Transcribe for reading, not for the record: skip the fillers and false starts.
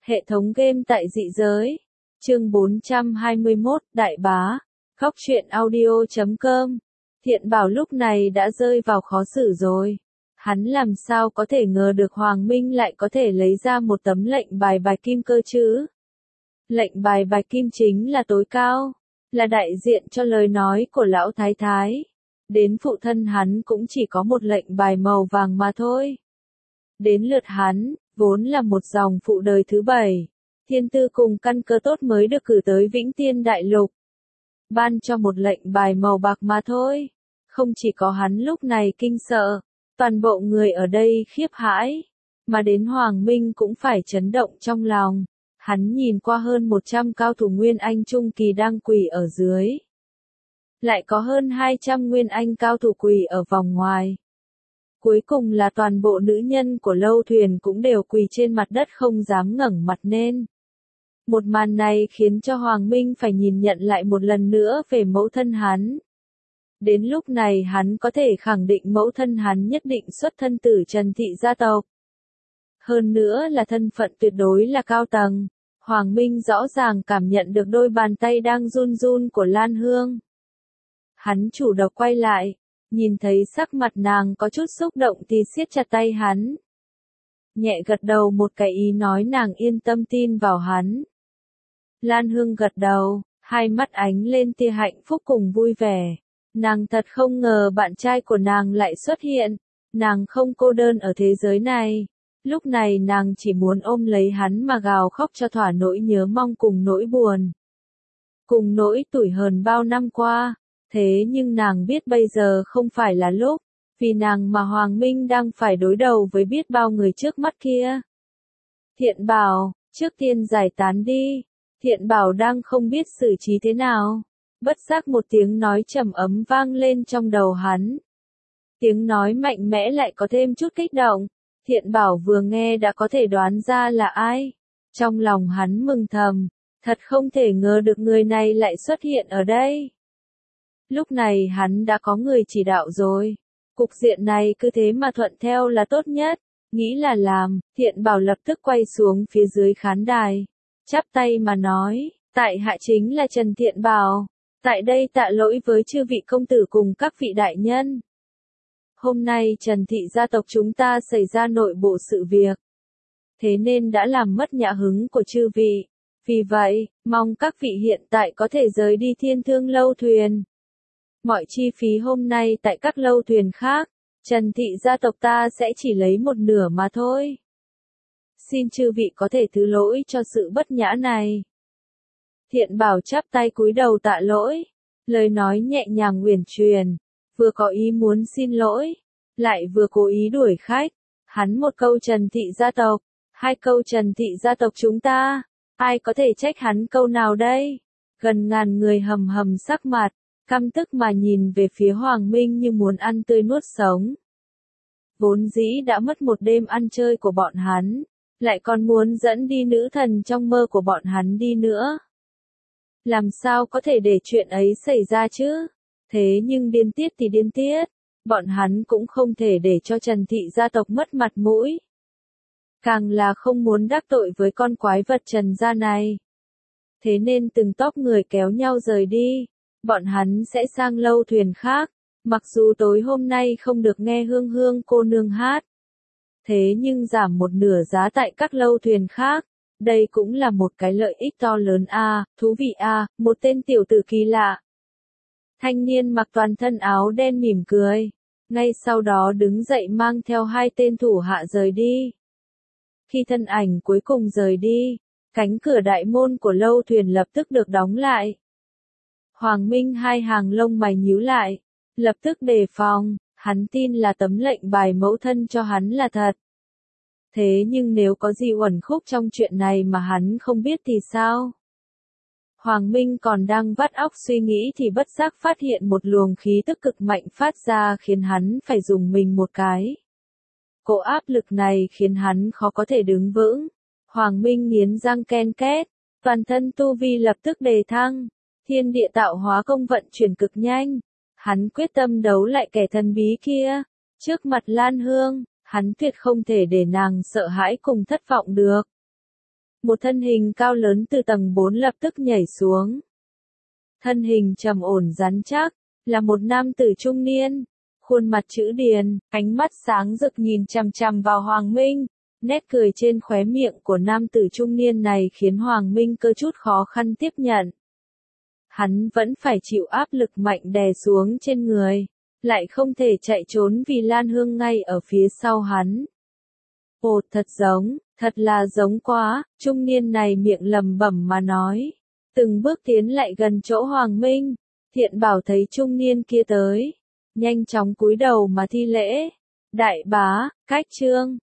Hệ thống game tại dị giới. Chương 421, Đại bá. Góc truyện audio.com. Thiện Bảo lúc này đã rơi vào khó xử rồi. Hắn làm sao có thể ngờ được Hoàng Minh lại có thể lấy ra một tấm lệnh bài bạch kim cơ chứ? Lệnh bài bạch kim chính là tối cao, là đại diện cho lời nói của lão thái thái. Đến phụ thân hắn cũng chỉ có một lệnh bài màu vàng mà thôi. Đến lượt hắn, vốn là một dòng phụ đời thứ 7, thiên tư cùng căn cơ tốt mới được cử tới Vĩnh Tiên Đại Lục. Ban cho một lệnh bài màu bạc mà thôi. Không chỉ có hắn lúc này kinh sợ, toàn bộ người ở đây khiếp hãi, mà đến Hoàng Minh cũng phải chấn động trong lòng. Hắn nhìn qua hơn 100 cao thủ Nguyên Anh Trung Kỳ đang quỳ ở dưới. Lại có hơn 200 Nguyên Anh cao thủ quỳ ở vòng ngoài. Cuối cùng là toàn bộ nữ nhân của lâu thuyền cũng đều quỳ trên mặt đất không dám ngẩng mặt lên. Một màn này khiến cho Hoàng Minh phải nhìn nhận lại một lần nữa về mẫu thân hắn. Đến lúc này hắn có thể khẳng định mẫu thân hắn nhất định xuất thân từ Trần thị gia tộc. Hơn nữa là thân phận tuyệt đối là cao tầng. Hoàng Minh rõ ràng cảm nhận được đôi bàn tay đang run run của Lan Hương. Hắn chủ động quay lại, nhìn thấy sắc mặt nàng có chút xúc động thì siết chặt tay hắn. Nhẹ gật đầu một cái ý nói nàng yên tâm tin vào hắn. Lan Hương gật đầu, hai mắt ánh lên tia hạnh phúc cùng vui vẻ. Nàng thật không ngờ bạn trai của nàng lại xuất hiện, nàng không cô đơn ở thế giới này. Lúc này nàng chỉ muốn ôm lấy hắn mà gào khóc cho thỏa nỗi nhớ mong cùng nỗi buồn. Cùng nỗi tủi hờn bao năm qua. Thế nhưng nàng biết bây giờ không phải là lúc, vì nàng mà Hoàng Minh đang phải đối đầu với biết bao người trước mắt kia. Thiện Bảo, trước tiên giải tán đi. Thiện Bảo đang không biết xử trí thế nào. Bất giác một tiếng nói trầm ấm vang lên trong đầu hắn. Tiếng nói mạnh mẽ lại có thêm chút kích động. Thiện Bảo vừa nghe đã có thể đoán ra là ai. Trong lòng hắn mừng thầm, thật không thể ngờ được người này lại xuất hiện ở đây. Lúc này hắn đã có người chỉ đạo rồi. Cục diện này cứ thế mà thuận theo là tốt nhất. Nghĩ là làm, Thiện Bảo lập tức quay xuống phía dưới khán đài. Chắp tay mà nói, tại hạ chính là Trần Thiện Bảo. Tại đây tạ lỗi với chư vị công tử cùng các vị đại nhân. Hôm nay Trần thị gia tộc chúng ta xảy ra nội bộ sự việc. Thế nên đã làm mất nhã hứng của chư vị. Vì vậy, mong các vị hiện tại có thể rời đi Thiên Thương lâu thuyền. Mọi chi phí hôm nay tại các lâu thuyền khác, Trần thị gia tộc ta sẽ chỉ lấy một nửa mà thôi. Xin chư vị có thể thứ lỗi cho sự bất nhã này. Thiện Bảo chắp tay cúi đầu tạ lỗi, lời nói nhẹ nhàng uyển chuyển, vừa có ý muốn xin lỗi, lại vừa cố ý đuổi khách. Hắn một câu Trần thị gia tộc, hai câu Trần thị gia tộc chúng ta, ai có thể trách hắn câu nào đây? Gần ngàn người hầm hầm sắc mặt, căm tức mà nhìn về phía Hoàng Minh như muốn ăn tươi nuốt sống. Vốn dĩ đã mất một đêm ăn chơi của bọn hắn, lại còn muốn dẫn đi nữ thần trong mơ của bọn hắn đi nữa. Làm sao có thể để chuyện ấy xảy ra chứ? Thế nhưng điên tiết thì điên tiết, bọn hắn cũng không thể để cho Trần thị gia tộc mất mặt mũi. Càng là không muốn đắc tội với con quái vật Trần gia này. Thế nên từng tốp người kéo nhau rời đi. Bọn hắn sẽ sang lâu thuyền khác, mặc dù tối hôm nay không được nghe Hương Hương cô nương hát. Thế nhưng giảm một nửa giá tại các lâu thuyền khác, đây cũng là một cái lợi ích to lớn a, thú vị a, một tên tiểu tử kỳ lạ. Thanh niên mặc toàn thân áo đen mỉm cười, ngay sau đó đứng dậy mang theo hai tên thủ hạ rời đi. Khi thân ảnh cuối cùng rời đi, cánh cửa đại môn của lâu thuyền lập tức được đóng lại. Hoàng Minh hai hàng lông mày nhíu lại, lập tức đề phòng, hắn tin là tấm lệnh bài mẫu thân cho hắn là thật. Thế nhưng nếu có gì uẩn khúc trong chuyện này mà hắn không biết thì sao? Hoàng Minh còn đang vắt óc suy nghĩ thì bất giác phát hiện một luồng khí tức cực mạnh phát ra khiến hắn phải dùng mình một cái. Cỗ áp lực này khiến hắn khó có thể đứng vững. Hoàng Minh nghiến răng ken két, toàn thân tu vi lập tức đề thăng. Thiên địa tạo hóa công vận chuyển cực nhanh. Hắn quyết tâm đấu lại kẻ thần bí kia. Trước mặt Lan Hương, hắn tuyệt không thể để nàng sợ hãi cùng thất vọng được. một thân hình cao lớn từ tầng 4 lập tức nhảy xuống. Thân hình trầm ổn rắn chắc, là một nam tử trung niên, khuôn mặt chữ điền, ánh mắt sáng rực nhìn chằm chằm vào Hoàng Minh. Nét cười trên khóe miệng của nam tử trung niên này khiến Hoàng Minh có chút khó khăn tiếp nhận. Hắn vẫn phải chịu áp lực mạnh đè xuống trên người, lại không thể chạy trốn vì Lan Hương ngay ở phía sau hắn. Ồ, thật là giống quá, trung niên này miệng lẩm bẩm mà nói. Từng bước tiến lại gần chỗ Hoàng Minh, Thiện Bảo thấy trung niên kia tới, nhanh chóng cúi đầu mà thi lễ. Đại bá, Cách Trương,